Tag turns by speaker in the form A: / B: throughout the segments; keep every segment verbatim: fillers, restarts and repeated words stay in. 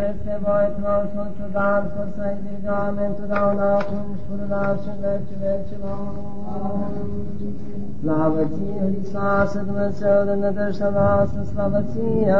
A: peste voi, Tronsul dar, să iubiți oameni, totdeauna, acum și pururea și în vecii vecilor. Slavă ție, Hristoase, Dumnezeu de nădejdea noastră, slavă ție!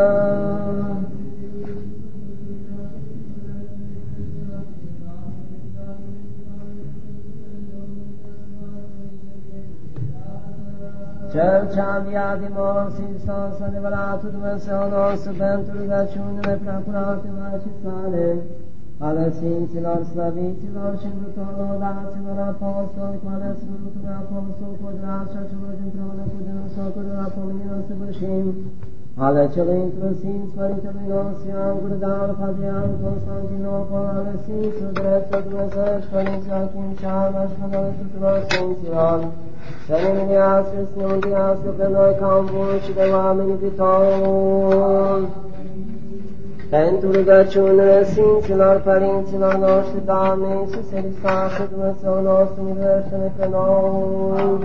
A: Cel ce-a înviat din morți, Hristos, adevăratul Dumnezeu nostru, pentru rugăciunile preacurate Maicii sale, ale Sfinților, Slăviților și întrutorul daților apostoli, cu ale Sfântului Apostol Codrașa celor împreună cu dânsul, cărora pomenilor săvârșim, ale celui într-Sfinț Părintelui nostru, Ioan Gurdan, Hadrian, Constantinopol, ale Sfinților dreptul Dumnezeiești, Părinții Achim și Ana și până tuturor Sfinților, să ne mânească, să ne mântuiască pe noi ca un bun și de oameni iubitori. Pentru rugăciunile Sfinților Părinților noștri, Doamne Iisuse Hristoase, Dumnezeu nostru, miluiește-ne pe noi.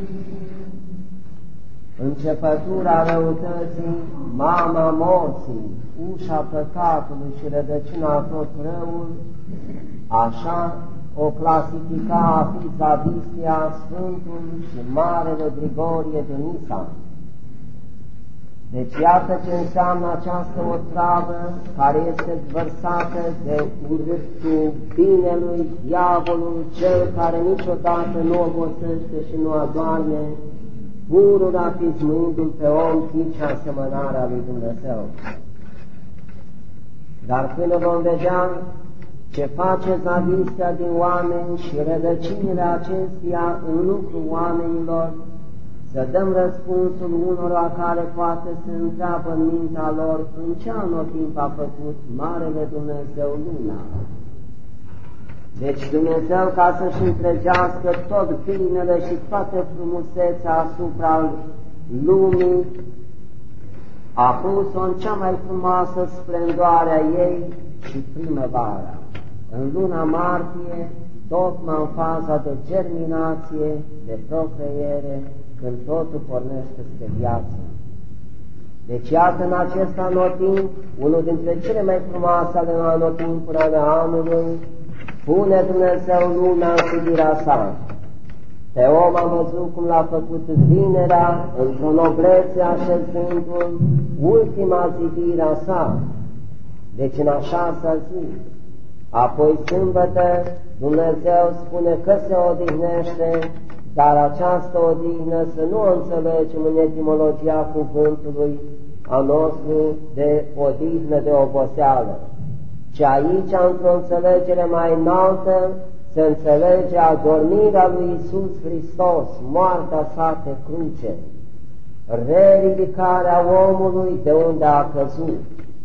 A: Începătura răutății, mama morții, ușa păcatului și rădăcina tot răul, așa o clasifica Afița Vistia, Sfântul și Marele Grigorie de Nisa. Deci iată ce înseamnă această otravă care este vărsată de urâtul binelui, diavolul, cel care niciodată nu obosește și nu adorme, purura pismuindu-l pe om, chip și asemănarea lui Dumnezeu. Dar până vom vedea ce face zavistea din oameni și rădăcinile acestea în lucrul oamenilor, să dăm răspunsul unora care poate se întreabă în mintea lor în ce anotimp a făcut Marele Dumnezeu lumea. Deci Dumnezeu, ca să-și întregească tot binele și toată frumusețea asupra lumii, a pus-o în cea mai frumoasă splendoare a ei și primăvara. În luna martie, tocmai în faza de germinație, de procreere, când totul pornește spre viață. Deci iată în acest anotimp, unul dintre cele mai frumoase ale anotimpuri ale anului, pune Dumnezeu lumea în fidirea sa. Pe om a văzut cum l-a făcut vinerea, într-o noblețe așezându-l, ultima zidire a sa, deci în a șasea zi. Apoi sâmbătă Dumnezeu spune că se odihnește, dar această odihnă să nu o înțelegem în etimologia cuvântului a nostru de odihnă de oboseală, ci aici, într-o înțelegere mai înaltă, se înțelege adormirea lui Iisus Hristos, moartea sa pe cruce, reridicarea omului de unde a căzut.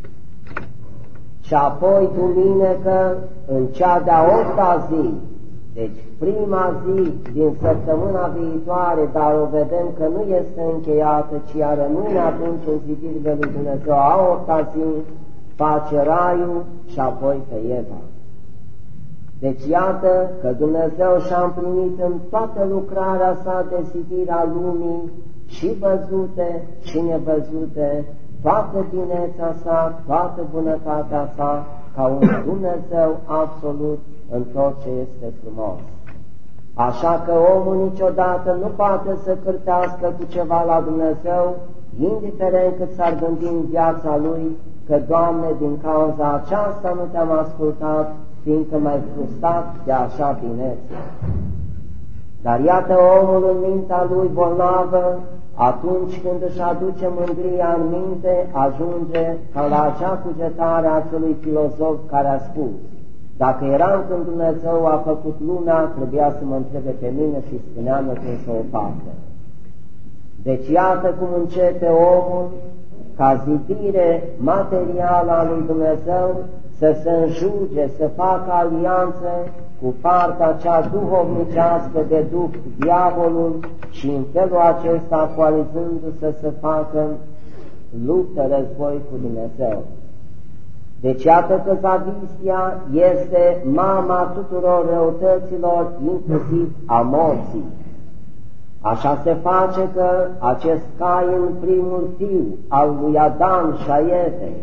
A: Și apoi duminică, în cea de-a opta zi, deci prima zi din săptămâna viitoare, dar o vedem că nu este încheiată, ci ea rămâne atunci în zidirile lui Dumnezeu, a opta zi, face raiul și apoi pe Eva. Deci iată că Dumnezeu și-a împlinit în toată lucrarea sa de zidire a lumii, și văzute și nevăzute, toată binețea sa, toată bunătatea sa, ca un Dumnezeu absolut în tot ce este frumos. Așa că omul niciodată nu poate să cârtească cu ceva la Dumnezeu, indiferent cât s-ar gândi în viața lui, că, Doamne, din cauza aceasta nu te-am ascultat, fiindcă m-ai frustrat de așa binețe. Dar iată omul în mintea lui bolnavă, atunci când își aduce mândria în minte, ajunge ca la acea cugetare a acelui filozof care a spus: dacă eram când Dumnezeu a făcut lumea, trebuia să mă întrebe pe mine și spunea-mă cum să o facă. Deci iată cum începe omul, ca zidire materială a lui Dumnezeu, să se înjuge, să facă alianță cu partea cea duhovnicească de duh, diavolul, și în felul acesta, coalizându-se, să facă luptă, război cu Dumnezeu. Deci iată că zavistia este mama tuturor răutăților, inclusiv a morții. Așa se face că acest Cain, primul fiu al lui Adam și a Evei,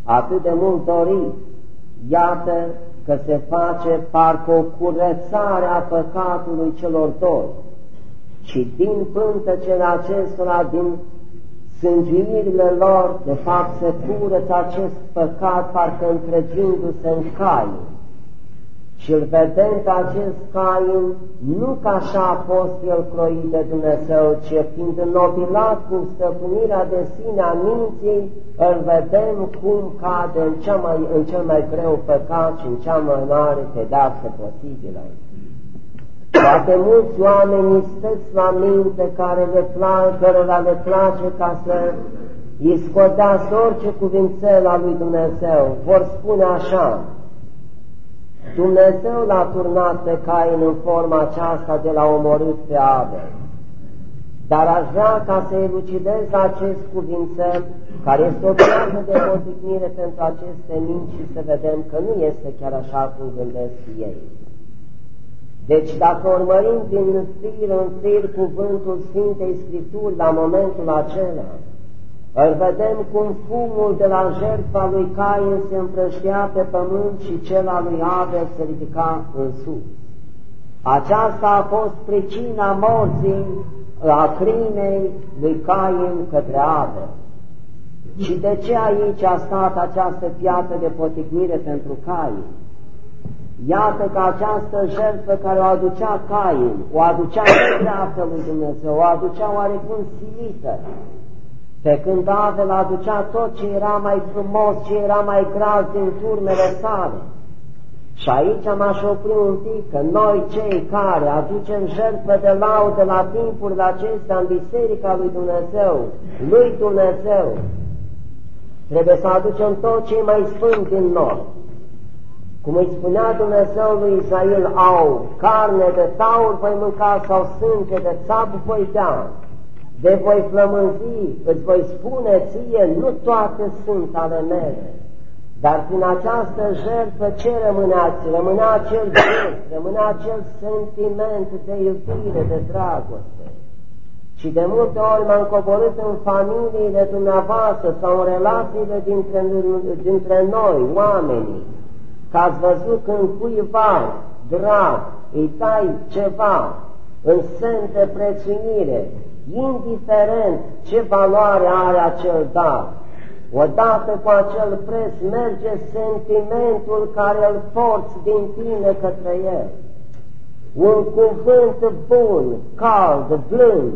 A: atât de mult dorit, iată că se face parcă o curățare a păcatului celor doi. Și din pântecele acestora, din sângiuirile lor, de fapt se curăță acest păcat, parcă întregindu-se în Cain. Și îl vedem pe acest Cain, nu ca așa a fost el croit de Dumnezeu, ci fiind înnobilat cu stăpânirea de sine a minții, îl vedem cum cade în, cea mai, în cel mai greu păcat și în cea mai mare pedeapsă posibilă. Poate mulți oameni stăți la minte care le place, cărora le place ca să îi scodească orice cuvințel al lui Dumnezeu, vor spune așa: Dumnezeu l-a turnat pe Cain în forma aceasta de l-a omorât pe Abel. Dar aș vrea ca să elucidez acest cuvințel, care este o piatră de poticnire pentru aceste minți, și să vedem că nu este chiar așa cum gândesc ei. Deci dacă urmărim din fir în fir cuvântul Sfintei Scripturi la momentul acela, îl vedem cum fumul de la jertfa lui Cain se împrăștea pe pământ și cel al lui Abel se ridica în sus. Aceasta a fost pricina morții, a crimei lui Cain către Abel. Și de ce aici a stat această piatră de poticnire pentru Cain? Iată că această jertfă care o aducea Cain, o aducea nedreaptă lui Dumnezeu, o aducea oarecum silită, pe când Abel aducea tot ce era mai frumos, ce era mai gras din turmele sale. Și aici m-aș opri un pic, că noi cei care aducem jertfă de laudă la timpurile acestea în Biserica lui Dumnezeu, lui Dumnezeu, trebuie să aducem tot ce mai sfânt din noi. Cum îi spunea Dumnezeu lui Israel, au carne de taur voi mânca sau sânge de țap voi bea, de voi flămânzi, îți voi spune ție, nu toate sunt ale mele. Dar prin această jertfă ce rămânea? Rămânea acel gest, rămânea acel sentiment de iubire, de dragoste. Și de multe ori m-am coborât în familiile dumneavoastră sau în relațiile dintre, dintre noi, oamenii, că ați văzut când cuiva drag îi dai ceva în semn de prețuire, indiferent ce valoare are acel dar, odată cu acel preț merge sentimentul care îl porți din tine către el. Un cuvânt bun, cald, blând,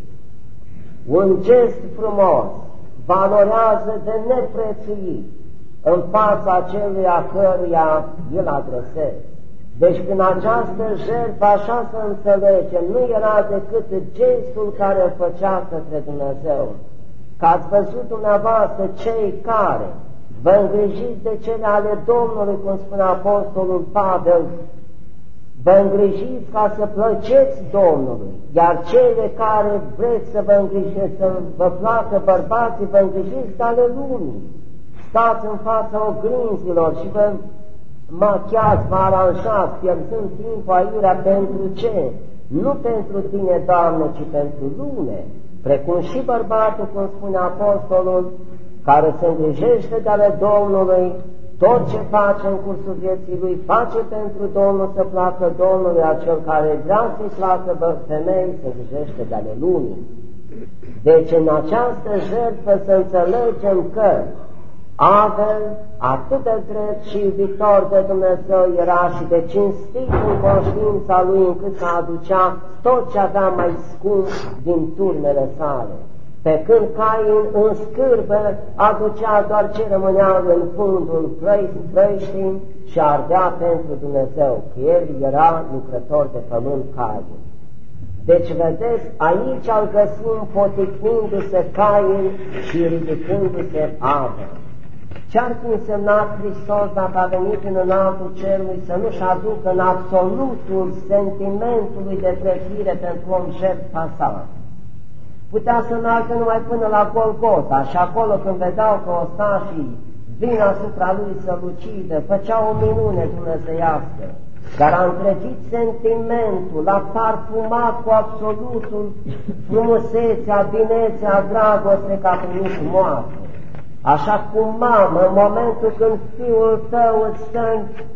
A: un gest frumos, valorează de neprețuit în fața celui a căruia îl adresezi. Deci prin această jertfă, așa să înțelegem, nu era decât gestul care îl făcea către Dumnezeu. Că ați văzut dumneavoastră cei care vă îngrijiți de cele ale Domnului, cum spune Apostolul Pavel, vă îngrijiți ca să plăceți Domnului, iar cele care vreți să vă îngrijiți, să vă placă bărbații, vă îngrijiți de ale lumii. Stați în fața oglinzilor și vă machiați, vă aranjați, pierzând timpul aiurea pentru ce? Nu pentru tine, Doamne, ci pentru lume, precum și bărbatul, cum spune Apostolul, care se îngrijește de ale Domnului, tot ce face în cursul vieții lui, face pentru Domnul, să placă Domnului, acel care vrea să-i placă femei, se îngrijește de ale lumii. Deci în această jertfă să înțelegem că Abel, atât de drept și iubitor de Dumnezeu era și de cinstit în conștiința lui, încât să aducea tot ce avea mai scump din turmele sale. Pe când Cain în scârbă aducea doar ce rămânea în fundul plăiștii și ardea pentru Dumnezeu, că el era lucrător de pământ Cain. Deci, vedeți, aici îl găsim poticnindu-se Cain și ridicându-se Abel. Ce-ar fi însemnat Hristos dacă a venit în înaltul cerului să nu-și aducă în absolutul sentimentului de prețuire pentru om jertfa sa? Putea să meargă numai până la Golgota și acolo când vedeau că ostașii vin asupra lui să-l ucidă, făcea o minune dumnezeiască, dar a întregit sentimentul, a parfumat cu absolutul frumusețea, binețea, dragoste ca primit moarte. Așa cum mamă, în momentul când fiul tău îți stă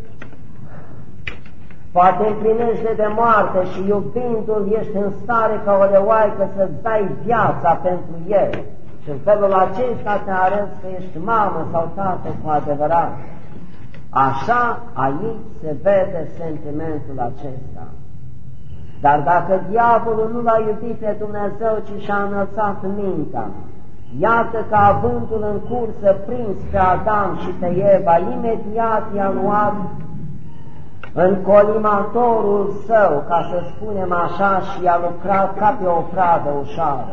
A: poate împlinește de moarte și iubindu-l ești în stare ca o leoaică să-ți dai viața pentru el. Și în felul acesta te arăți că ești mamă sau tată cu adevărat. Așa aici se vede sentimentul acesta. Dar dacă diavolul nu l-a iubit pe Dumnezeu, ci și-a înălțat mintea, iată că avându-l în cursă prins pe Adam și pe Eva, imediat i-a luat în colimatorul său, ca să spunem așa, și i-a lucrat ca pe o pradă ușoară.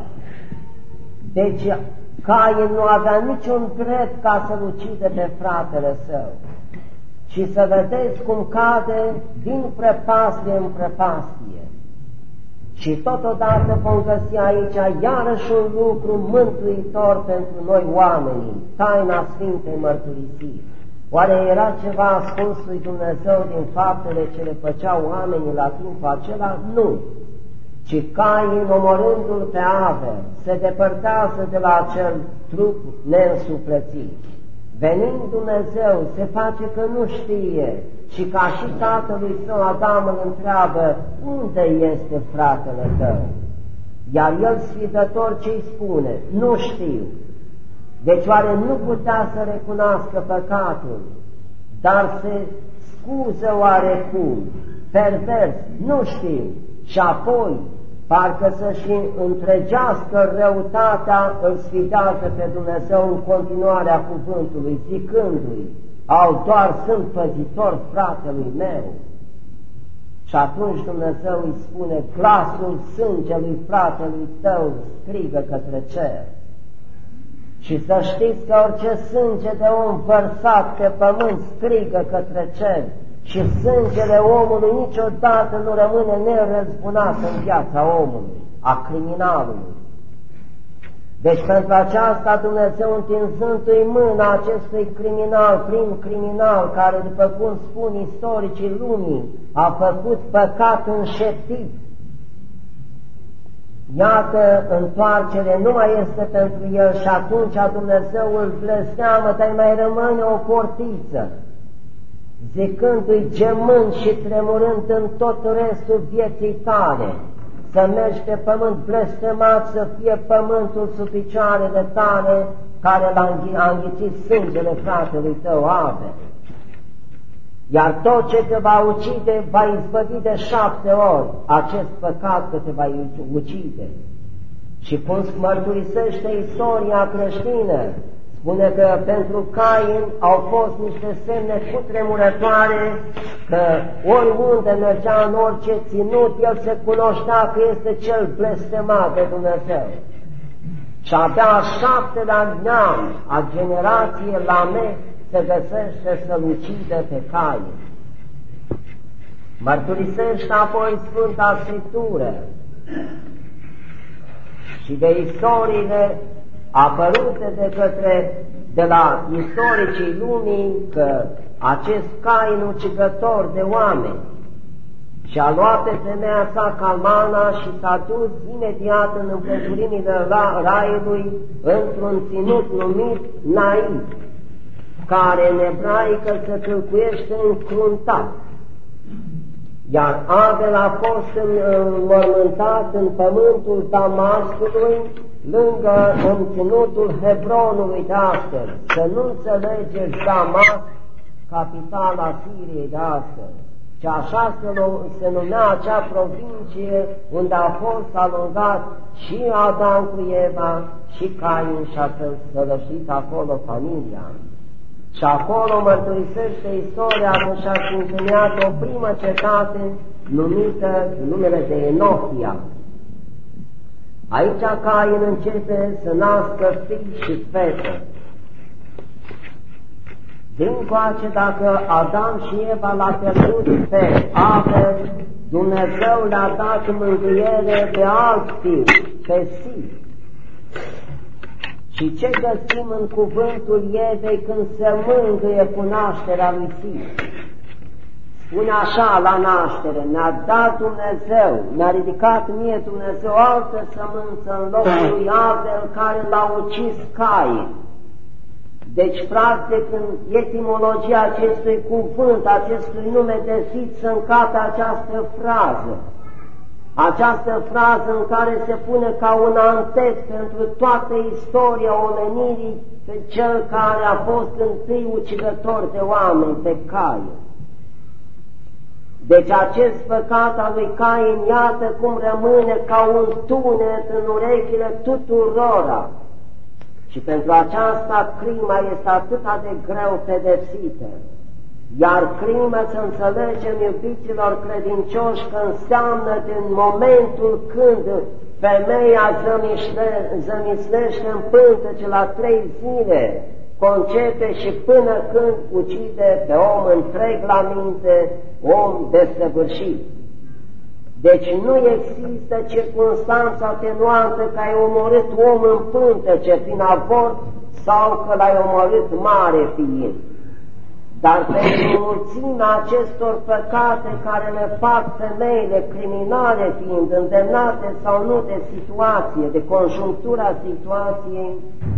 A: Deci Cain nu avea niciun drept ca să-l ucide pe fratele său. Și să vedeți cum cade din prăpastie în prăpastie. Și totodată vom găsi aici iarăși un lucru mântuitor pentru noi oamenii, taina Sfintei Mărturisiri. Oare era ceva ascuns lui Dumnezeu din faptele ce le făceau oamenii la timpul acela? Nu. Ci Cain, omorându-l pe Abel, se depărtează de la acel trup neînsuflețit. Venind Dumnezeu, se face că nu știe și ca și tatălui său Adam îl întreabă, unde este fratele tău? Iar el sfidător ce-i spune? Nu știu. Deci oare nu putea să recunoască păcatul, dar se scuză oarecum, pervers, nu știu, și apoi parcă să-și întregească răutatea, îl sfidează pe Dumnezeu în continuarea cuvântului, zicându-i, au doar sunt păzitor fratelui meu. Și atunci Dumnezeu îi spune, glasul sângelui fratelui tău strigă către cer. Și să știți că orice sânge de om vărsat pe pământ strigă către cer și sângele omului niciodată nu rămâne nerăzbunat în viața omului, a criminalului. Deci pentru aceasta Dumnezeu, întinzându-i mâna acestui criminal, prim criminal, care, după cum spun istoricii lumii, a făcut păcat înșeptit, iată, întoarcere nu mai este pentru el și atunci Dumnezeu îl blesteamă, dar mai rămâne o portiță, zicându-i gemând și tremurând în tot restul vieții tale, să mergi pe pământ blestemat, să fie pământul sub picioarele tale, care l-a înghițit sângele fratelui tău Abel. Iar tot ce te va ucide, va izbăvi de șapte ori acest păcat că te va ucide. Și cum mărturisește istoria creștină, spune că pentru Cain au fost niște semne cutremurătoare, că oriunde mergea, în orice ținut, el se cunoștea că este cel blestemat de Dumnezeu. Și abia a șaptelea neam, a generației Lameh, se găsește să-l ucide pe Cain. Mărturisește apoi Sfânta Scriptură și de istoriile apărute de către, de la istoricii lumii, că acest Cain ucigător de oameni și-a luat pe femeia sa Calmana și s-a dus imediat în împrejurimile raiului într-un ținut numit Naiv, care în ebraică se tâlcuiește încruntat. Iar Abel a fost înmormântat în pământul Damascului, lângă în ținutul Hebronului de astăzi. Să nu înțelegeți Damasc, capitala Siriei de astăzi, ci așa se, se numea acea provincie unde a fost alungat și Adam cu Eva și Cain și-a sălășit acolo familia. Și acolo mărturisește istoria că și-a întemeiat o primă cetate numită numele de Enochia. Aici Cain începe să nască fii și fete. Dincoace, dacă Adam și Eva l-a pierdut pe Abel, Dumnezeu le-a dat mângâiere pe alt fiu, pe Sid. Și ce găsim în cuvântul Evei când se mângâie cu nașterea lui Sid? Spune așa la naștere, mi-a dat Dumnezeu, mi-a ridicat mie Dumnezeu altă sămânță în locul lui Abel care l-a ucis Cain. Deci, practic, în etimologia acestui cuvânt, acestui nume de Sit, se încată această frază. Această frază în care se pune ca un antet pentru toată istoria omenirii pe cel care a fost întâi ucigător de oameni, pe Cain. Deci acest păcat al lui Cain, iată cum rămâne ca un tunet în urechile tuturora. Și pentru aceasta crima este atât de greu pedepsită. Iar crima, să înțelegem, iubiților credincioși, că înseamnă din momentul când femeia zămislește în pântece la trei zile, concepe și până când ucide pe om întreg la minte, om desăvârșit. Deci nu există circunstanță atenuantă că ai omorât om în pântece prin avort sau că l-ai omorât mare fiind. Dar pentru mulțimea acestor păcate care le fac femeile criminale fiind îndemnate sau nu de situație, de conjunctura situației,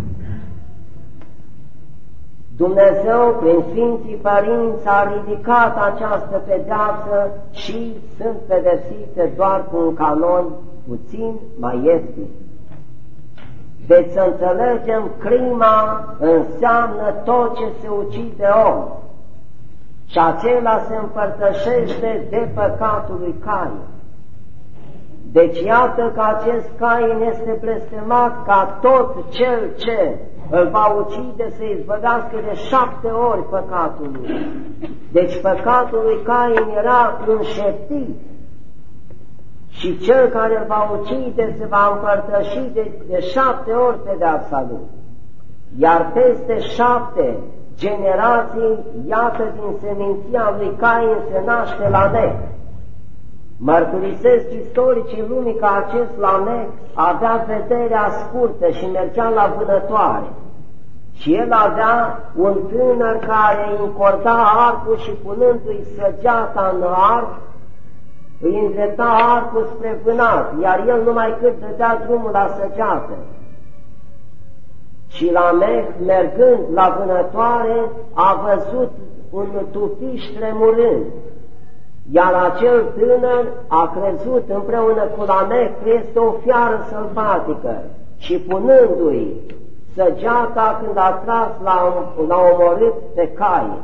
A: Dumnezeu, prin Sfinții Părinți, a ridicat această pedeapsă și sunt pedepsite doar cu un canon puțin mai ieftin. Deci să înțelegem, crima înseamnă tot ce se ucide om. Și acela se împărtășește de păcatul lui Cain. Deci iată că acest Cain este blestemat ca tot cel ce îl va ucide să izbăvească de șapte ori păcatul lui. Deci păcatul lui Cain era înșeptit și cel care îl va ucide se va împărtăși de, de șapte ori pedeapsa lui. Iar peste șapte generații, iată, din seminția lui Cain se naște Lamec. Mărturisesc istoricii lumii că acest Lamec avea vederea scurtă și mergea la vânătoare. Și el avea un tânăr care îi încorda arcul și punându-i săgeata în arc, îi îndrepta arcul spre vânat, iar el numai cât dădea drumul la săgeată. Și Lamec, mergând la vânătoare, a văzut un tufiș tremurând, iar acel tânăr a crezut împreună cu Lamec că este o fiară sălbatică și punându-i săgeata, când a tras, l-a omorât pe Cain.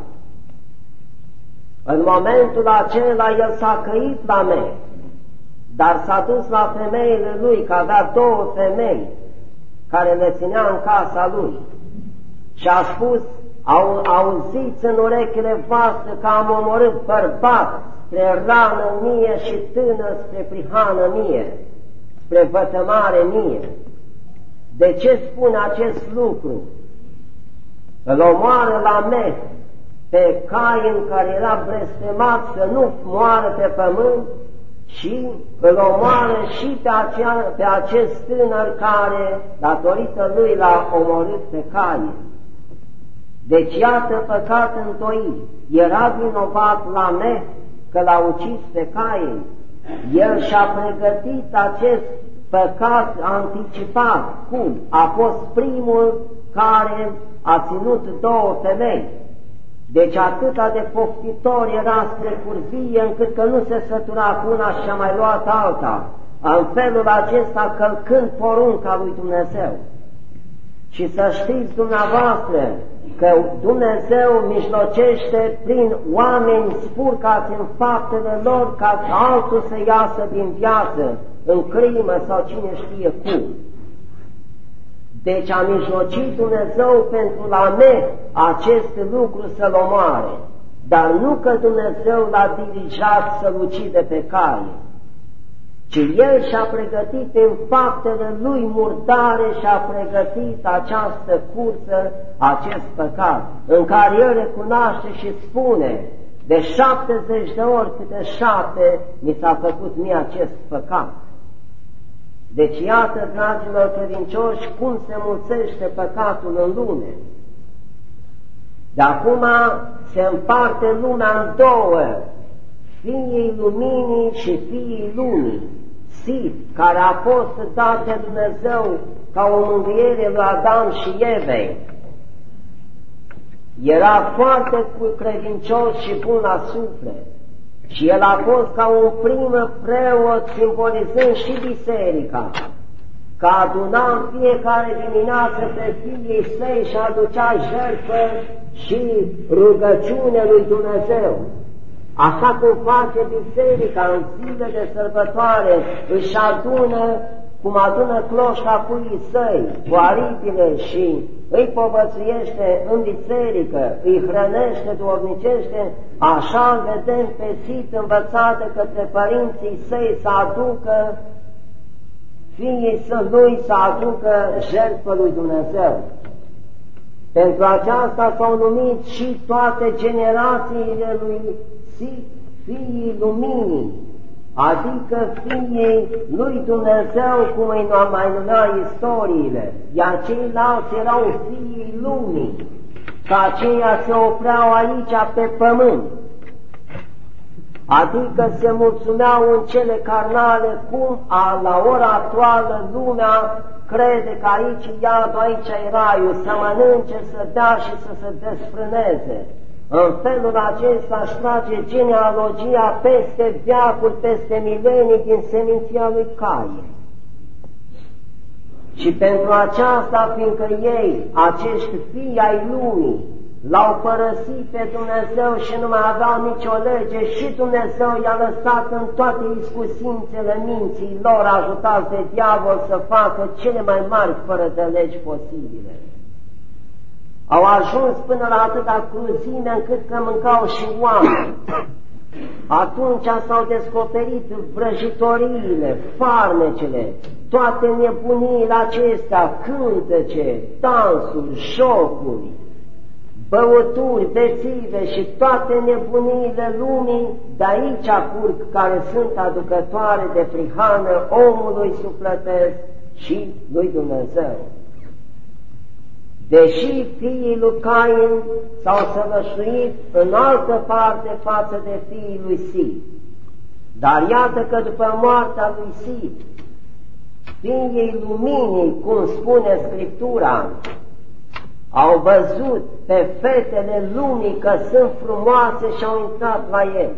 A: În momentul acela el s-a căit Lamec, dar s-a dus la femeile lui, că avea două femei care le ținea în casa lui, și a spus: Au, auziți în urechile voastre că am omorât bărbat spre rană mie și tânăr spre prihană mie, spre vătămare mie. De ce spune acest lucru? Îl omoară Lamec pe Cain, care era blestemat să nu moară pe pământ, și îl omoară și pe, acea, pe acest tânăr care, datorită lui, l-a omorât pe Cain. Deci iată păcat întoit. Era vinovat Lamec că l-a ucis pe Cain. El și-a pregătit acest păcat anticipat. Cum? A fost primul care a ținut două femei. Deci atâta de poftitor era spre curvie, încât că nu se sătura cu una și a mai luat alta, în felul acesta călcând porunca lui Dumnezeu. Și să știți dumneavoastră că Dumnezeu mijlocește prin oameni spurcați în faptele lor ca altul să iasă din viață, în crimă sau cine știe cum. Deci a mijlocit Dumnezeu pentru Lamec acest lucru să-l omoare, dar nu că Dumnezeu l-a dirijat să-l ucide pe Cain, ci el și-a pregătit în faptele lui murdare și-a pregătit această cursă, acest păcat, în care el recunoaște și spune: de șaptezeci de ori câte șapte mi s-a făcut mie acest păcat. Deci iată, dragilor credincioși, cum se mulțește păcatul în lume. De acum se împarte lumea în două: fiii luminii și fiii lumii. Sit, care a fost dat de Dumnezeu ca o mângâiere lui Adam și Evei, era foarte credincios și bun la suflet și el a fost ca un prim preot simbolizând și biserica, că aduna în fiecare dimineață pe fiii săi și aducea jertfă și rugăciune lui Dumnezeu. Așa cum face biserica în zile de sărbătoare, își adună, cum adună cloșca cuii săi, cu aripile și îi povățuiește în biserică, îi hrănește duhovnicește, așa vedem pe Sit învățat de către părinții săi să aducă fiii să lui să aducă jertfă lui Dumnezeu. Pentru aceasta s-au numit și toate generațiile lui Sit, fiii luminii, adică fiii lui Dumnezeu, cum îi mai numea istoriile, iar ceilalți erau fiii lumii, că aceia se opreau aici pe pământ, adică se mulțumeau în cele carnale, cum a, la ora actuală lumea crede că aici e iadul, aici e raiul, să mănânce, să dea și să se desfrâneze. În felul acesta își trage genealogia peste veacuri, peste milenii din seminția lui Cain. Și pentru aceasta, fiindcă ei, acești fii ai lumii, l-au părăsit pe Dumnezeu și nu mai aveau nicio lege și Dumnezeu i-a lăsat în toate iscusințele minții lor, ajutați de diavol, să facă cele mai mari fără de legi posibile. Au ajuns până la atâta cruzime încât că mâncau și oameni. Atunci s-au descoperit vrăjitoriile, farmecele, toate nebuniile acestea, cântece, dansuri, jocuri, băuturi, bețive și toate nebuniile lumii, de aici curg, care sunt aducătoare de prihană omului sufletesc și lui Dumnezeu. Deși fiii lui Cain s-au săvârșit în altă parte față de fiii lui Sit, dar iată că după moartea lui Sit, fiii luminii, cum spune Scriptura, au văzut pe fetele lumii că sunt frumoase și au intrat la ele.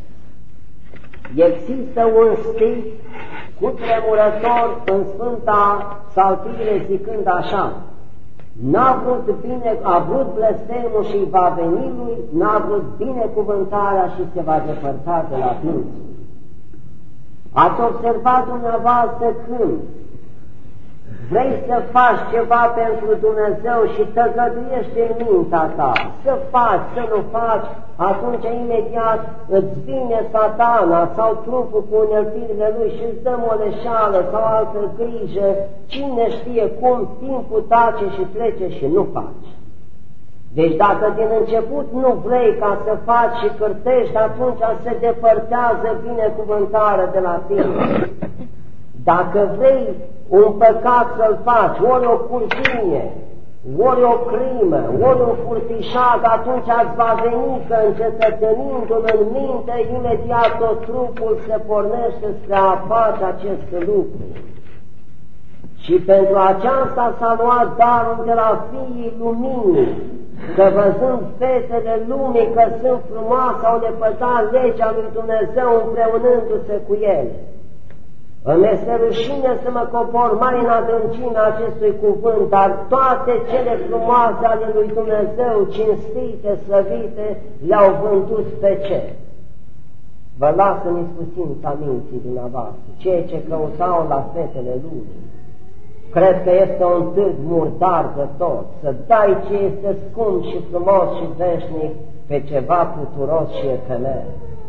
A: Există un stil cutremurător în Sfânta Psaltire zicând așa: n-a vrut bine, a vrut blestemul și va veni lui, n-a vrut binecuvântarea și se va depărta de la dânsul. Ați observat dumneavoastră când vrei să faci ceva pentru Dumnezeu și tăgăduiești în mintea ta, să faci, să nu faci, atunci imediat îți vine Satana sau trupul cu uneltirile lui și îți dă moleșeală sau altă grijă, cine știe cum, timpul tace și trece și nu faci. Deci dacă din început nu vrei ca să faci și cârtești, atunci se depărtează binecuvântarea de la tine. Dacă vrei un păcat să-l faci, ori o curvie, ori o crimă, ori un furtișag, atunci îți va veni că încetățenindu-l în minte, imediat tot trupul se pornește spre a face acest lucru. Și pentru aceasta s-a luat darul de la fiii luminii, că văzând fetele lumii că sunt frumoase, au lepădat legea lui Dumnezeu împreunându-se cu ele. Îmi este rușine să mă cobor mai în adâncimea acestui cuvânt, dar toate cele frumoase ale lui Dumnezeu, cinstite, slăvite, le-au vândut pe cer. Vă las în iscusința minții dumneavoastră, ceea ce căutau la fetele lumii. Cred că este un târg murdar de tot, să dai ce este scump și frumos și veșnic pe ceva puturos și efemer.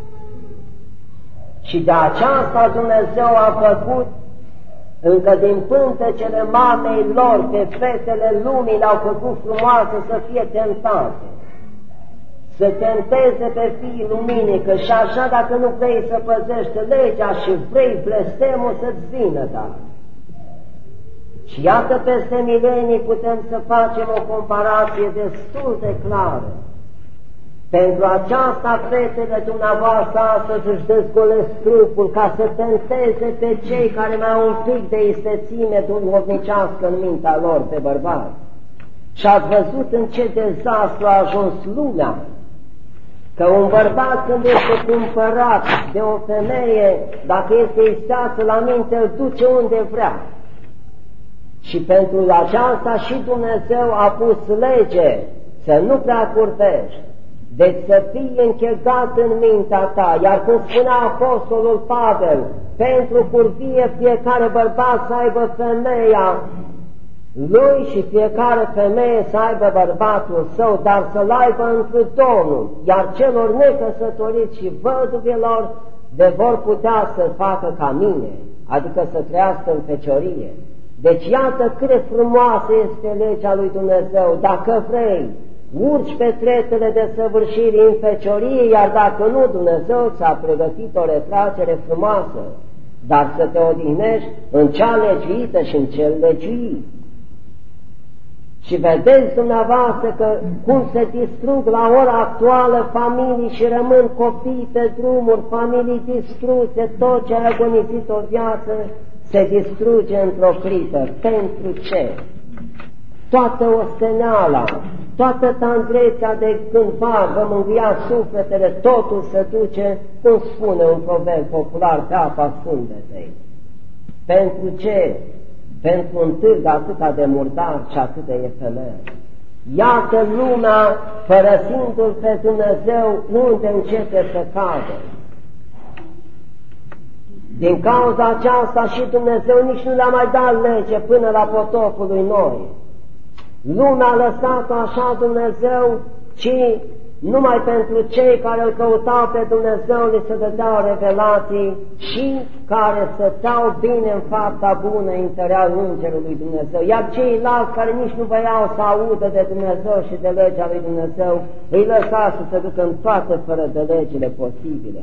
A: Și de aceasta Dumnezeu a făcut, încă din pântecele mamei lor, pe fetele lumii le-au făcut frumoase să fie tentate, să tenteze pe fiii luminii, că și așa dacă nu vrei să păzești legea și vrei blestemul să-ți vină, dar. Și iată peste milenii putem să facem o comparație destul de clară. Pentru aceasta fetele dumneavoastră astăzi își dezgolesc trupul ca să tenteze pe cei care mai au un pic de istețime duhovnicească în mintea lor, pe bărbați. Și ați văzut în ce dezastru a ajuns lumea, că un bărbat când este cumpărat de o femeie, dacă este isteață la minte, îl duce unde vrea. Și pentru aceasta și Dumnezeu a pus lege să nu prea curvești, deci să fie închegat în mintea ta. Iar cum spunea apostolul Pavel, pentru curvie fiecare bărbat să aibă femeia lui și fiecare femeie să aibă bărbatul său, dar să-l aibă întru Domnul, iar celor necăsătoriți și văduvilor de vor putea să facă ca mine, adică să trăiască în feciorie. Deci iată cât de frumoasă este legea lui Dumnezeu. Dacă vrei, urci pe tretele de săvârșire în feciorie, iar dacă nu, Dumnezeu ți-a pregătit o retragere frumoasă, dar să te odihnești în cea legiuită și în cel legiuit. Și vedeți dumneavoastră că cum se distrug la ora actuală familii și rămân copii pe drumuri, familii distruse, tot ce a agonizit o viață se distruge într-o clipă. Pentru ce? Toată osteneala, toată tandrețea de cândva vă mângâia sufletele, totul se duce, cum spune un proverb popular, pe apa sâmbetei. Pentru ce? Pentru un târg atâta de murdar și atât de efemer. Iată lumea, părăsindu-L pe Dumnezeu, unde începe să cadă. Din cauza aceasta și Dumnezeu nici nu le-a mai dat lege până la potopul lui Noe. Lumea a lăsat-o așa Dumnezeu, ci numai pentru cei care îl căutau pe Dumnezeu li se dădeau revelații și care stăteau bine în fapta bună, întăreau Îngerul lui Dumnezeu, iar ceilalți care nici nu voiau să audă de Dumnezeu și de legea lui Dumnezeu, îi lăsa să se ducă în toate fără de legile posibile.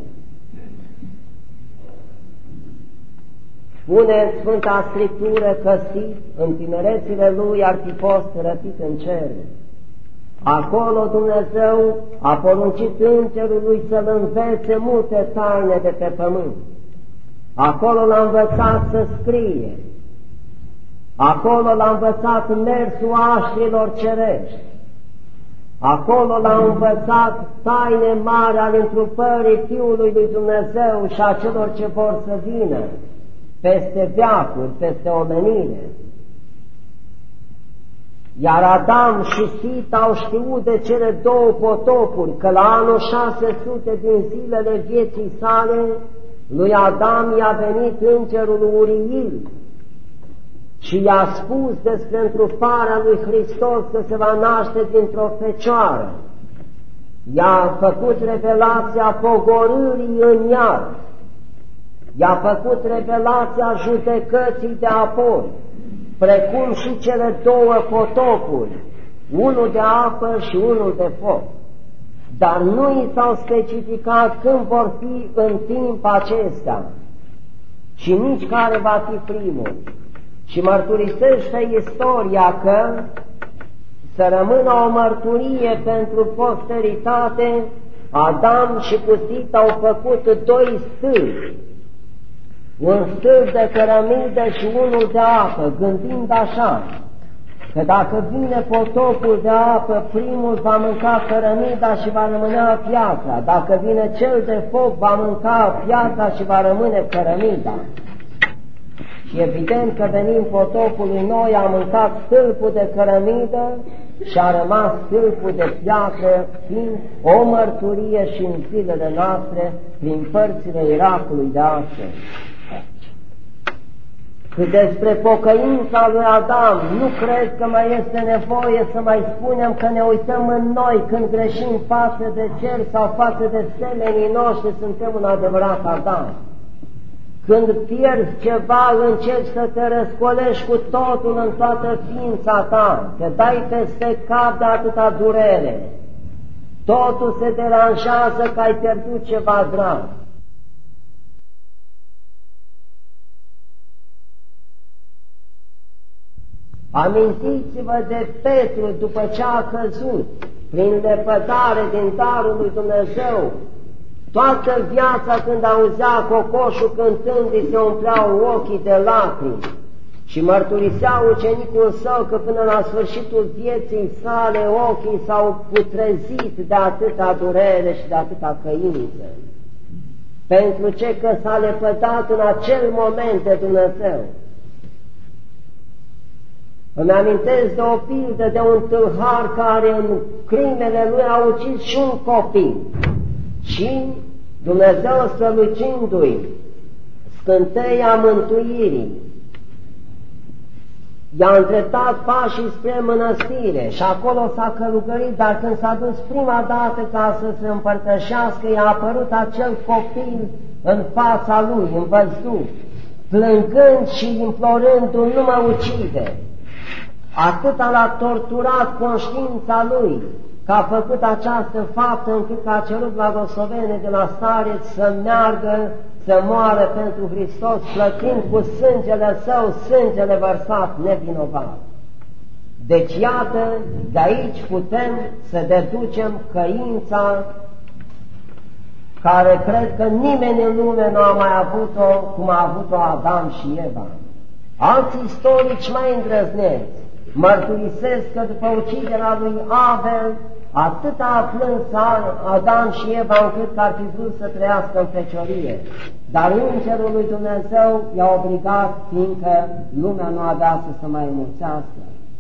A: Spune Sfânta Scriptură că Sit, în tinerețile lui, ar fi fost răpit în cer. Acolo Dumnezeu a poruncit Îngerului să-l învețe multe taine de pe pământ. Acolo l-a învățat să scrie. Acolo l-a învățat mersul aștrilor cerești. Acolo l-a învățat taine mari ale întrupării Fiului lui Dumnezeu și a celor ce vor să vină peste veacuri, peste omenire. Iar Adam și Sit au știut de cele două potopuri, că la anul șase sute din zilele vieții sale, lui Adam i-a venit îngerul Uriil și i-a spus despre întruparea lui Hristos că se va naște dintr-o fecioară. I-a făcut revelația pogorârii în iad, i-a făcut revelația judecății de apoi, precum și cele două potopuri, unul de apă și unul de foc. Dar nu i s-au specificat când vor fi în timp acestea și nici care va fi primul. Și mărturisește istoria că să rămână o mărturie pentru posteritate, Adam și cu Sit au făcut doi stâlpi, un stâlp de cărămidă și unul de apă, gândind așa, că dacă vine potopul de apă, primul va mânca cărămida și va rămâne piatra, dacă vine cel de foc, va mânca piatra și va rămâne cărămida. Și evident că venind potopul lui Noe, a mâncat stâlpul de cărămidă și a rămas stâlpul de piatră, fiind o mărturie și în zilele noastre prin părțile Irakului de astăzi. Cât despre pocăința lui Adam, nu cred că mai este nevoie să mai spunem că ne uităm în noi când greșim față de cer sau față de semenii noștri, suntem un adevărat Adam. Când pierzi ceva, încerci să te răscolești cu totul în toată ființa ta, te dai peste cap de atâta durere. Totul se deranjează că ai pierdut ceva drag. Amintiți-vă de Petru după ce a căzut, prin lepădare din darul lui Dumnezeu. Toată viața când auzea cocoșul cântând, îi se umpleau ochii de lacrimi. Și mărturisea ucenicul său că până la sfârșitul vieții sale ochii s-au putrezit de atâta durere și de atâta căință. Pentru ce că s-a lepădat în acel moment de Dumnezeu. Îmi amintesc de o pildă de un tâlhar care în crimele lui a ucis și un copil. Și Dumnezeu, strălucindu-i scânteia mântuirii, i-a îndreptat pașii spre mănăstire și acolo s-a călugărit, dar când s-a dus prima dată ca să se împărtășească, i-a apărut acel copil în fața lui, în văzduh, plângând și implorându-l, nu mă ucide. Atâta l-a torturat conștiința lui, că a făcut această faptă încât a cerut blagoslovenie de la stareț să meargă, să moară pentru Hristos, plătind cu sângele său, sângele vărsat nevinovat. Deci iată, de aici putem să deducem căința care cred că nimeni în lume nu a mai avut-o cum a avut-o Adam și Eva. Alți istorici mai îndrăzneți mărturisesc că după uciderea lui Abel, atât a plâns Adam și Eva încât că ar fi vrut să trăiască în feciorie. Dar Îngerul lui Dumnezeu i-a obligat, fiindcă lumea nu avea să se mai înmulțească.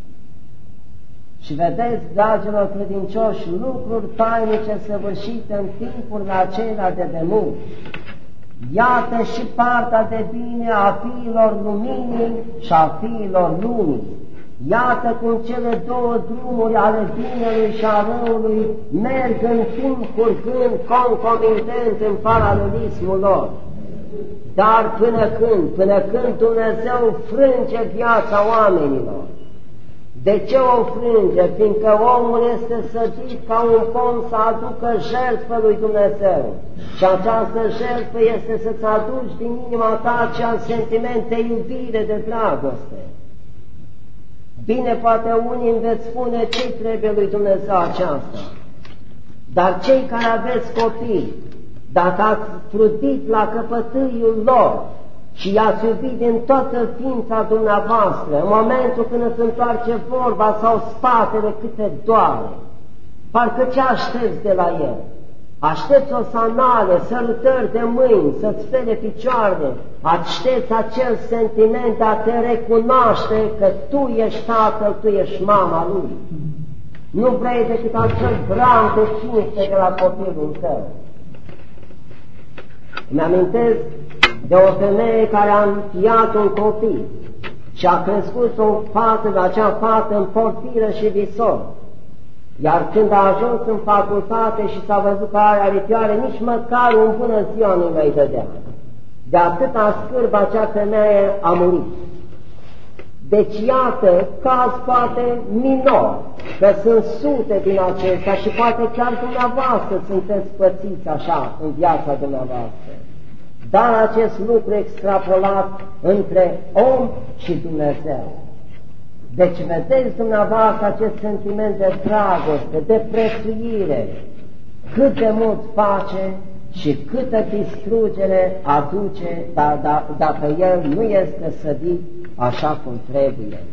A: Și vedeți, dragilor credincioși, lucruri tainice săvârșite în timpurile acelea de demult. Iată și partea de bine a fiilor luminii și a fiilor lumii. Iată cum cele două drumuri ale binelui și a răului merg în timp curgând concomitent în paralelismul lor. Dar până când? Până când Dumnezeu frânge viața oamenilor. De ce o frânge? Fiindcă omul este sădit ca un pom să aducă jertfă lui Dumnezeu. Și această jertfă este să-ți aduci din inima ta acel sentiment de iubire, de dragoste. Bine, poate unii îmi veți spune ce trebuie lui Dumnezeu aceasta. Dar cei care aveți copii, dacă ați trudit la căpătâiul lor și i-ați iubit din toată ființa dumneavoastră, în momentul când îți întoarce vorba sau spatele câte doare, parcă ce aștepți de la el? Aștepți o sanale, sărutări de mâini, să-ți spele picioarele, aștepți acel sentiment de a te recunoaște că tu ești tatăl, tu ești mama lui. Nu vrei decât acel gram de cinste de la copilul tău. Îmi amintesc de o femeie care a înfiat un copil și a crescut o fată, de acea fată în porfiră și visor. Iar când a ajuns în facultate și s-a văzut că are aripioare, nici măcar un bună ziua nu mai dădea. De atâta scârbă acea femeie a murit. Deci iată, caz poate minor, că sunt sute din acestea și poate chiar dumneavoastră sunteți pățiți așa în viața dumneavoastră. Dar acest lucru extrapolat între om și Dumnezeu. Deci vedeți dumneavoastră acest sentiment de dragoste, de prețuire, cât de mult face și câtă distrugere aduce da, da, dacă el nu este sădit așa cum trebuie.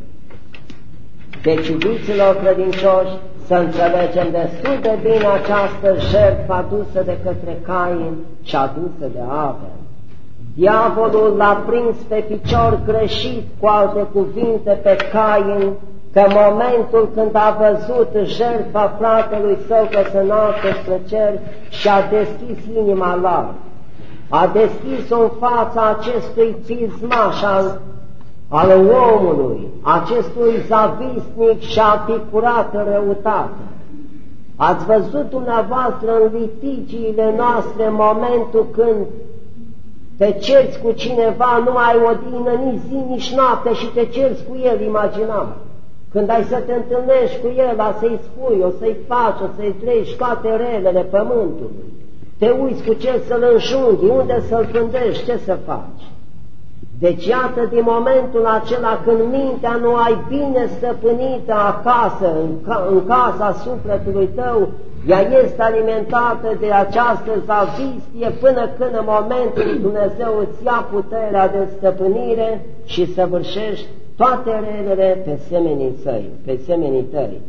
A: Deci, iubiților credincioși, să înțelegem destul de bine această jertfă adusă de către Cain și adusă de Abel. Diavolul l-a prins pe picior greșit, cu alte cuvinte, pe Cain, că în momentul când a văzut jertfa fratelui său că se înalță spre cer și a deschis inima la, a deschis-o în fața acestui pismaș al, al omului, acestui zavisnic și apicurată răutate. Ați văzut dumneavoastră în litigiile noastre în momentul când te cerți cu cineva, nu ai odină nici zi, nici noapte și te cerți cu el imaginar. Când ai să te întâlnești cu el, a să-i spui, o să-i faci, o să-i treci toate relele pământului. Te uiți cu ce să-l înjunghi, unde să-l pândești, ce să faci. Deci iată, din momentul acela când mintea nu ai bine stăpânită acasă, în, ca, în casa sufletului tău, ea este alimentată de această zavistie până când în momentul Dumnezeu îți ia puterea de stăpânire și săvârșești toate relele pe semenii săi, pe semenii tăi.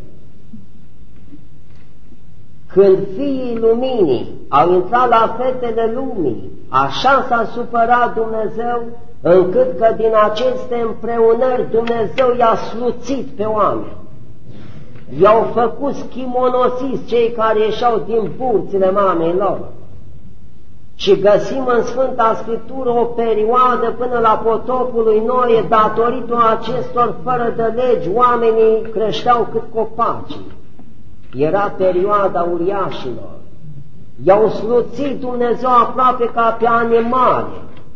A: Când fiii luminii au intrat la fetele lumii, așa s-a supărat Dumnezeu, încât că din aceste împreunări Dumnezeu i-a sluțit pe oameni. I-au făcut schimonosiți cei care ieșeau din burțile mamei lor. Și găsim în Sfânta Scriptură o perioadă până la potopul lui Noe, datorită acestor fără de legi, oamenii creșteau cât copacii. Era perioada uriașilor. I-au sluțit Dumnezeu aproape ca pe animale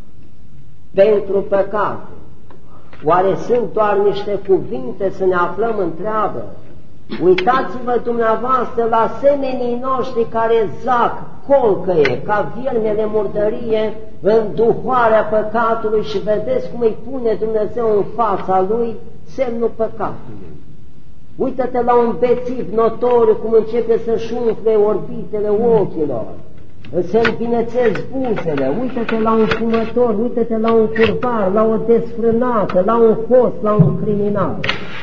A: pentru păcate. Oare sunt doar niște cuvinte să ne aflăm în treabă? Uitați-vă dumneavoastră la semenii noștri care zac, colcăie, ca viermele murdărie în duhoarea păcatului și vedeți cum îi pune Dumnezeu în fața lui semnul păcatului. Uită-te la un bețiv notoriu cum începe să-și umfle orbitele ochilor, se învinețesc buzele, uită-te la un fumător, uită-te la un curvar, la o desfrânată, la un host, la un criminal.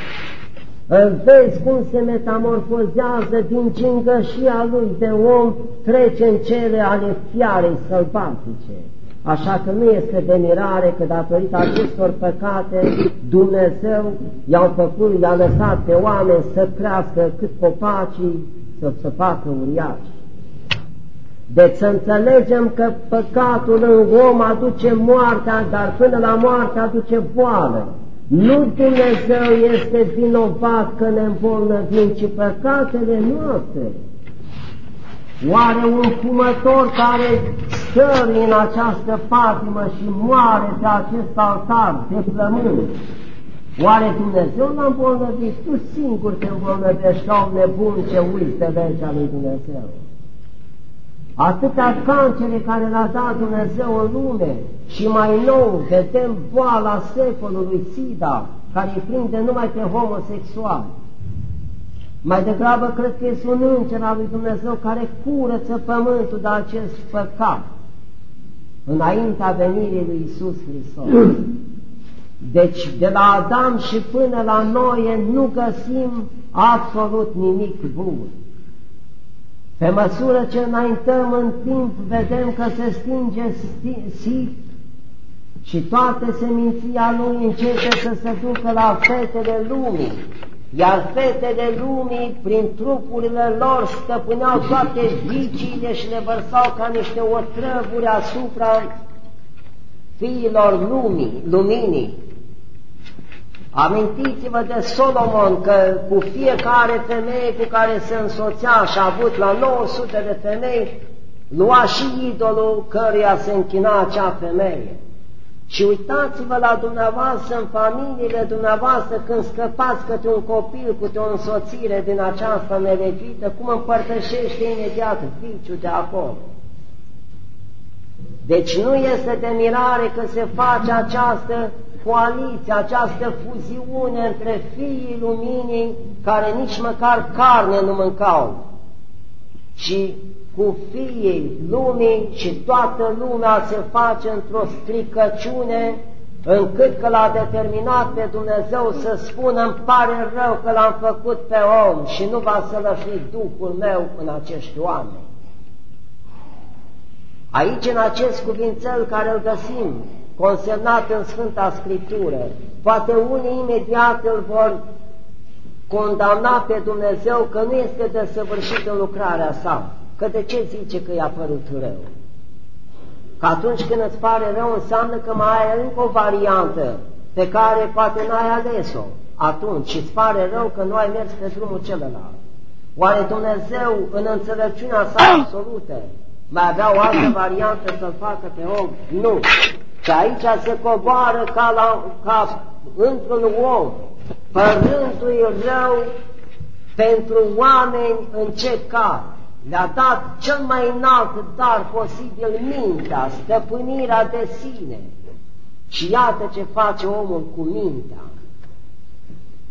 A: Îl vezi cum se metamorfozează din gingășia lui de om, trece în cele ale fiarei sălbatice. Așa că nu este de mirare că datorită acestor păcate Dumnezeu i-a făcut, i-a lăsat pe oameni să crească cât copacii, să se facă uriași. Deci să înțelegem că păcatul în om aduce moartea, dar până la moarte aduce boală. Nu Dumnezeu este vinovat că ne îmbolnăvim, ci păcatele noastre. Oare un fumător care stă în această patimă și moare pe acest altar de plămâni, oare Dumnezeu l-a îmbolnăvit? Tu singur te îmbolnăvești ca un nebun ce uiți de legea lui Dumnezeu. Atâtea cancere care le-a dat Dumnezeu în lume și mai nou vedem boala secolului SIDA, care îi prinde numai pe homosexuali. Mai degrabă cred că este un înger al lui Dumnezeu care curăță pământul de acest păcat înaintea venirii lui Iisus Hristos. Deci de la Adam și până la Noe nu găsim absolut nimic bun. Pe măsură ce înaintăm în timp, vedem că se stinge Sit și toată seminția lui începe să se ducă la fetele lumii, iar fetele lumii, prin trupurile lor, stăpâneau toate viciile și le vărsau ca niște otrăvuri asupra fiilor lumii, luminii. Amintiți-vă de Solomon, că cu fiecare femeie cu care se însoțea și a avut la nouă sute de femei, lua și idolul căruia se închina acea femeie. Și uitați-vă la dumneavoastră, în familiile dumneavoastră, când scăpați câte un copil, câte o însoțire din această nelegită, cum împărtășește imediat viciul de acolo. Deci nu este de mirare că se face această coaliție, această fuziune între fiii luminii, care nici măcar carne nu mâncau, și cu fiii lumii, și toată lumea se face într-o stricăciune, încât că l-a determinat pe Dumnezeu să spună: îmi pare rău că l-am făcut pe om și nu va sălăși Duhul meu în acești oameni. Aici, în acest cuvințel care îl găsim consemnat în Sfânta Scriptură, poate unii imediat îl vor condamna pe Dumnezeu că nu este desăvârșit în lucrarea sa. Că de ce zice că i-a părut rău? Că atunci când îți pare rău înseamnă că mai ai încă o variantă pe care poate n-ai ales-o atunci și îți pare rău că nu ai mers pe drumul celălalt. Oare Dumnezeu, în înțelepciunea sa absolută, mai avea o altă variantă să-l facă pe om? Nu. Și aici se coboară ca, la, ca într-un om, părându-i rău pentru oameni în ce cad. Le-a dat cel mai înalt dar posibil, mintea, stăpânirea de sine. Și iată ce face omul cu mintea.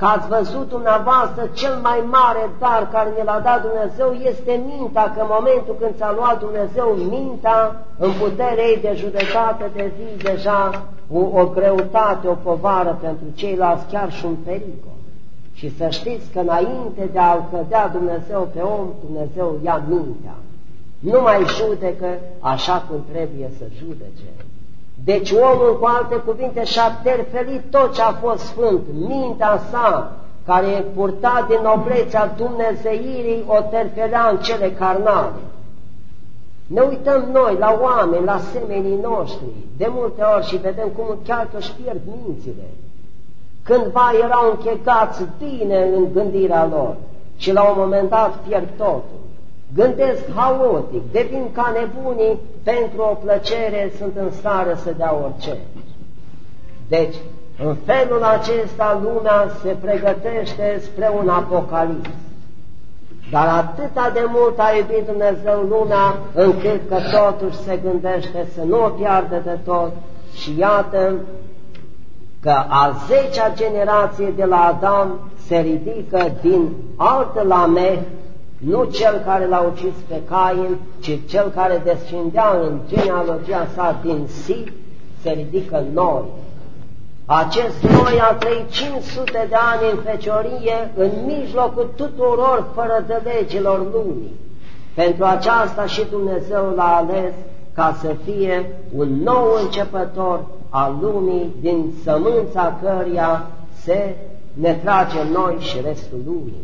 A: că ați văzut dumneavoastră cel mai mare dar care ne l-a dat Dumnezeu este mintea, că în momentul când ți-a luat Dumnezeu mintea, în puterea ei de judecată devii deja o, o greutate, o povară pentru ceilalți, chiar și un pericol. Și să știți că înainte de a-l cădea Dumnezeu pe om, Dumnezeu ia mintea. Nu mai judecă așa cum trebuie să judece. Deci omul, cu alte cuvinte, și-a terfelit tot ce a fost sfânt, mintea sa, care e purtat din noblețea Dumnezeirii, o terfelea în cele carnale. Ne uităm noi la oameni, la semenii noștri, de multe ori și vedem cum chiar că își pierd mințile. Cândva erau închegați bine în gândirea lor și la un moment dat pierd totul. Gândesc haotic, devin ca nebunii, pentru o plăcere sunt în stare să dea orice. Deci, în felul acesta lumea se pregătește spre un apocalips. Dar atâta de mult a iubit Dumnezeu lumea, încât că totuși se gândește să nu o piardă de tot. Și iată că a zecea generație de la Adam se ridică din alt Lameh, nu cel care l-a ucis pe Cain, ci cel care descindea în genealogia sa din Sit, se ridică Noi. Acest Noi a trăit cinci sute de ani în feciorie, în mijlocul tuturor fără de legilor lumii. Pentru aceasta și Dumnezeu l-a ales ca să fie un nou începător al lumii, din sămânța căreia se ne trage noi și restul lumii.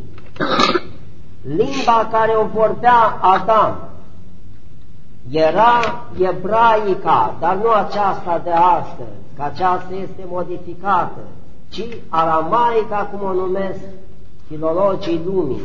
A: Limba care o vorbea Adam era ebraica, dar nu aceasta de astăzi, că aceasta este modificată, ci aramaica, cum o numesc filologii lumii.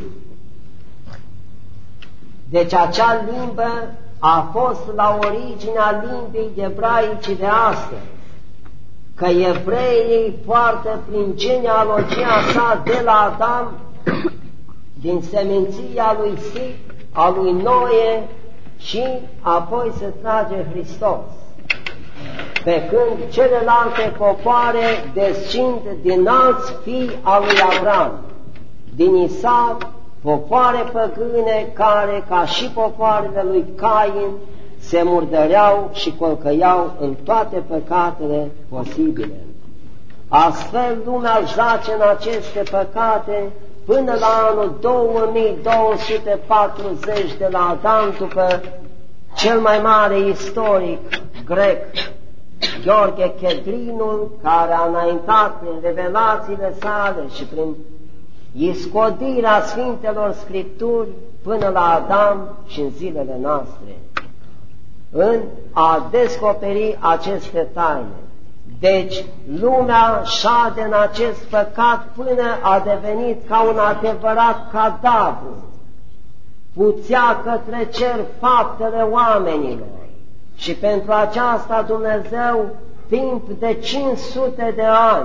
A: Deci acea limbă a fost la originea limbii ebraice de astăzi, că evreii poartă prin genealogia sa de la Adam, din seminția lui Sit, a lui Noe, și apoi se trage Hristos. Pe când celelalte popoare descind din alți fii al lui Avram, din Isaac, popoare păgâne care, ca și popoarele lui Cain, se murdăreau și colcăiau în toate păcatele posibile. Astfel lumea zace în aceste păcate până la anul două mii două sute patruzeci de la Adam, după cel mai mare istoric grec, Gheorghe Chedrinul, care a înaintat prin revelațiile sale și prin iscodirea Sfintelor Scripturi până la Adam și în zilele noastre, în a descoperi aceste taine. Deci lumea șade în acest păcat până a devenit ca un adevărat cadavru, puțea către cer faptele oamenilor. Și pentru aceasta Dumnezeu, timp de cinci sute de ani,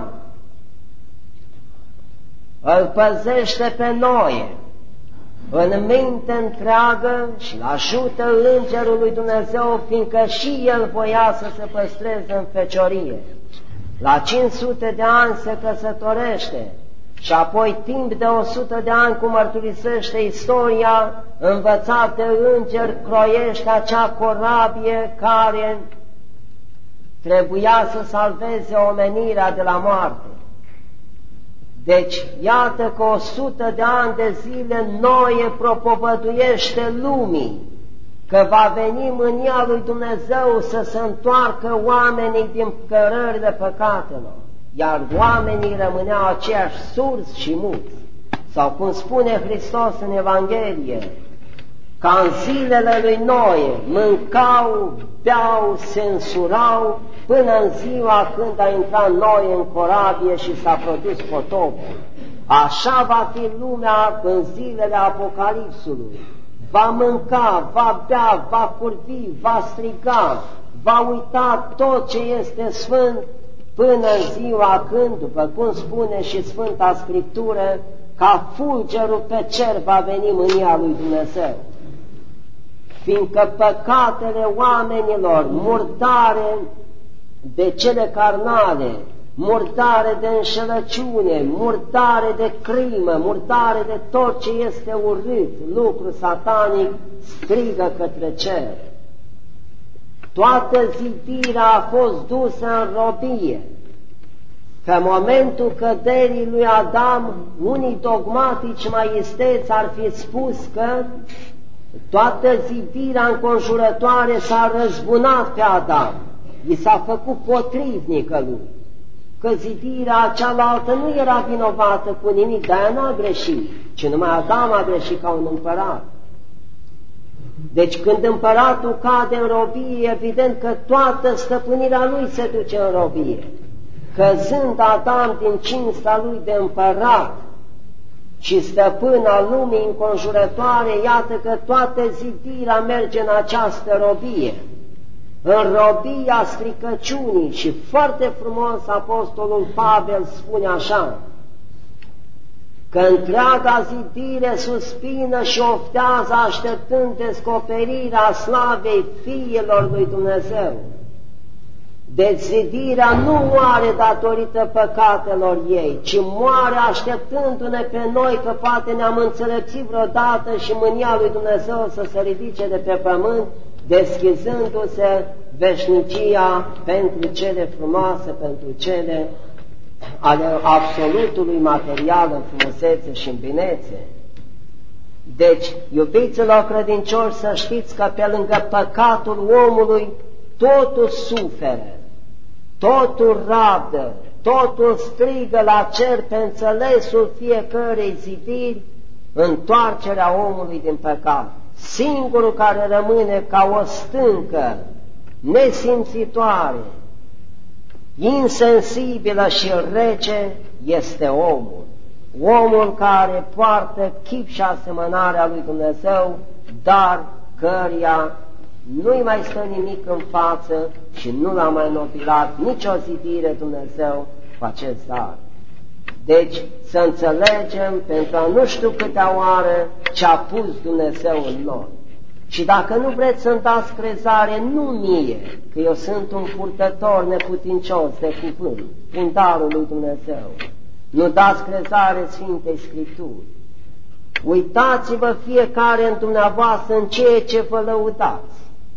A: îl păzește pe Noe în minte întreagă și îl ajută Îngerul lui Dumnezeu, fiindcă și el voia să se păstreze în feciorie. La cinci sute de ani se căsătorește și apoi timp de o sută de ani, cum mărturisește istoria, învățat de înger, croiește acea corabie care trebuia să salveze omenirea de la moarte. Deci, iată că o sută de ani de zile Noe propovăduiește lumii că va veni mânia lui Dumnezeu să se întoarcă oamenii din cărările păcatelor, iar oamenii rămâneau aceiași surzi și muți. Sau cum spune Hristos în Evanghelie, ca în zilele lui Noe mâncau, beau, se însurau, până în ziua când a intrat Noe în corabie și s-a produs potopul. Așa va fi lumea în zilele Apocalipsului. Va mânca, va bea, va curvi, va striga, va uita tot ce este sfânt, până în ziua când, după cum spune și Sfânta Scriptură, ca fulgerul pe cer va veni mânia lui Dumnezeu. Fiindcă păcatele oamenilor murdare de cele carnale murdare de înșelăciune, murdare de crimă, murdare de tot ce este urât, lucru satanic, strigă către cer. Toată zidirea a fost dusă în robie, că în momentul căderii lui Adam, unii dogmatici mai isteți ar fi spus că toată zidirea înconjurătoare s-a răzbunat pe Adam, i s-a făcut potrivnică lui, că zidirea cealaltă nu era vinovată cu nimic, de-aia n-a greșit, ci numai Adam a greșit ca un împărat. Deci când împăratul cade în robie, evident că toată stăpânirea lui se duce în robie. Căzând Adam din cinsta lui de împărat și stăpân al lumii înconjurătoare, iată că toată zidirea merge în această robie, în robia stricăciunii. Și foarte frumos apostolul Pavel spune așa, că întreaga zidire suspină și oftează așteptând descoperirea slavei fiilor lui Dumnezeu. Deci zidirea nu moare datorită păcatelor ei, ci moare așteptându-ne pe noi, că poate ne-am înțelepțit vreodată și mânia lui Dumnezeu să se ridice de pe pământ, deschizându-se veșnicia pentru cele frumoase, pentru cele ale absolutului material în frumusețe și în binețe. Deci, iubiților credincioși, să știți că pe lângă păcatul omului totul suferă, totul rabdă, totul strigă la cer pe înțelesul fiecărei zidiri, întoarcerea omului din păcat. Singurul care rămâne ca o stâncă nesimțitoare, insensibilă și rece, este omul. Omul care poartă chip și asemănarea lui Dumnezeu, dar căruia nu-i mai stă nimic în față și nu l-a mai nobilat nicio zidire Dumnezeu cu acest dar. Deci să înțelegem pentru a nu știu câtea oară ce a pus Dumnezeu în noi. Și dacă nu vreți să-mi dați crezare, nu mie, că eu sunt un purtător neputincios de cuvânt, un darul lui Dumnezeu. Nu dați crezare Sfintei Scripturi. Uitați-vă fiecare în dumneavoastră în ceea ce vă lăudați.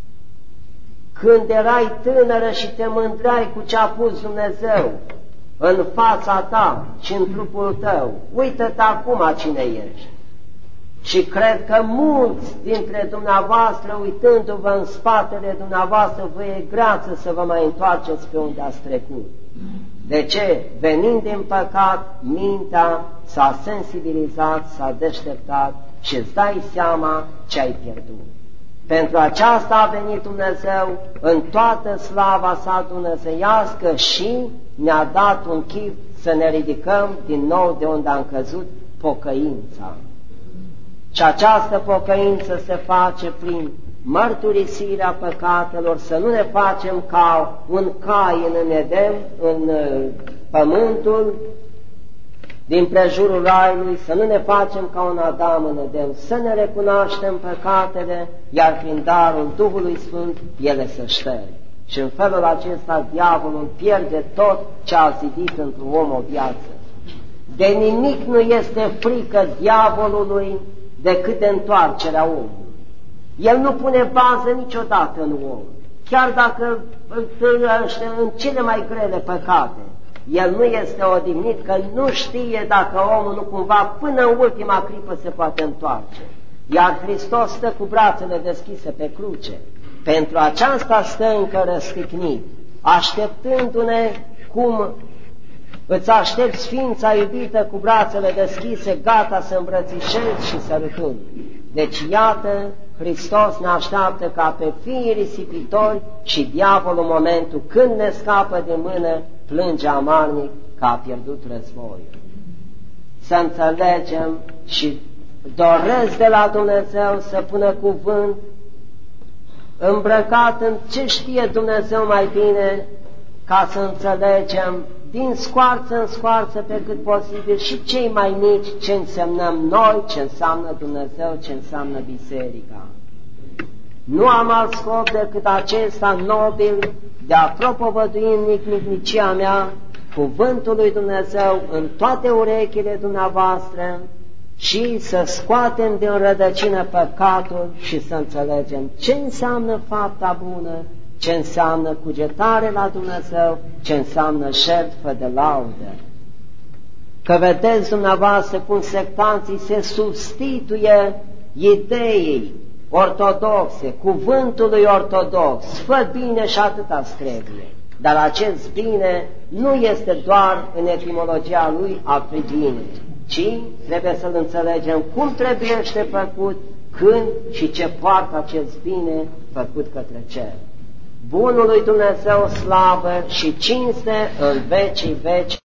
A: Când erai tânără și te mândreai cu ce a pus Dumnezeu în fața ta și în trupul tău, uită-te acum cine ești. Și cred că mulți dintre dumneavoastră, uitându-vă în spatele dumneavoastră, vă e greață să vă mai întoarceți pe unde ați trecut. De ce? Venind din păcat, mintea s-a sensibilizat, s-a deșteptat și îți dai seama ce ai pierdut. Pentru aceasta a venit Dumnezeu în toată slava sa dumnezeiască și ne-a dat un chip să ne ridicăm din nou de unde am căzut, pocăința. Și această pocăință se face prin mărturisirea păcatelor, să nu ne facem ca un Cain în Eden, în pământul din prejurul raiului, să nu ne facem ca un Adam în Eden, să ne recunoaștem păcatele, iar prin darul Duhului Sfânt ele se șterg. Și în felul acesta diavolul pierde tot ce a zidit într-un om o viață. De nimic nu este frică diavolului decât de întoarcerea omului. El nu pune bază niciodată în om, chiar dacă întâlnește în cele mai grele păcate. El nu este odihnit, că nu știe dacă omul nu cumva până în ultima clipă se poate întoarce. Iar Hristos stă cu brațele deschise pe cruce. Pentru aceasta stă încă răstignit, așteptându-ne cum îți aștept Sfința iubită cu brațele deschise, gata să îmbrățișezi și sărutând. Deci iată, Hristos ne așteaptă ca pe fiii risipitori și diavolul, în momentul când ne scapă de mână, plânge amarnic că a pierdut războiul. Să înțelegem și doresc de la Dumnezeu să pună cuvânt îmbrăcat în ce știe Dumnezeu mai bine, ca să înțelegem din scoarță în scoarță pe cât posibil și cei mai mici ce însemnăm noi, ce înseamnă Dumnezeu, ce înseamnă Biserica. Nu am alt scop decât acesta nobil de a propovădui în nicnicia mea cuvântul lui Dumnezeu în toate urechile dumneavoastră și să scoatem din rădăcină păcatul și să înțelegem ce înseamnă fapta bună, ce înseamnă cugetare la Dumnezeu, ce înseamnă jertfă de laudă. Că vedeți dumneavoastră cum sectanții se substituie ideii ortodoxe, cuvântului ortodox, fă bine și atâta trebuie. Dar acest bine nu este doar în etimologia lui a fi bine, ci trebuie să-l înțelegem cum trebuiește făcut, când și ce poartă acest bine făcut către cer. Bunului Dumnezeu slavă și cinste în vecii veci.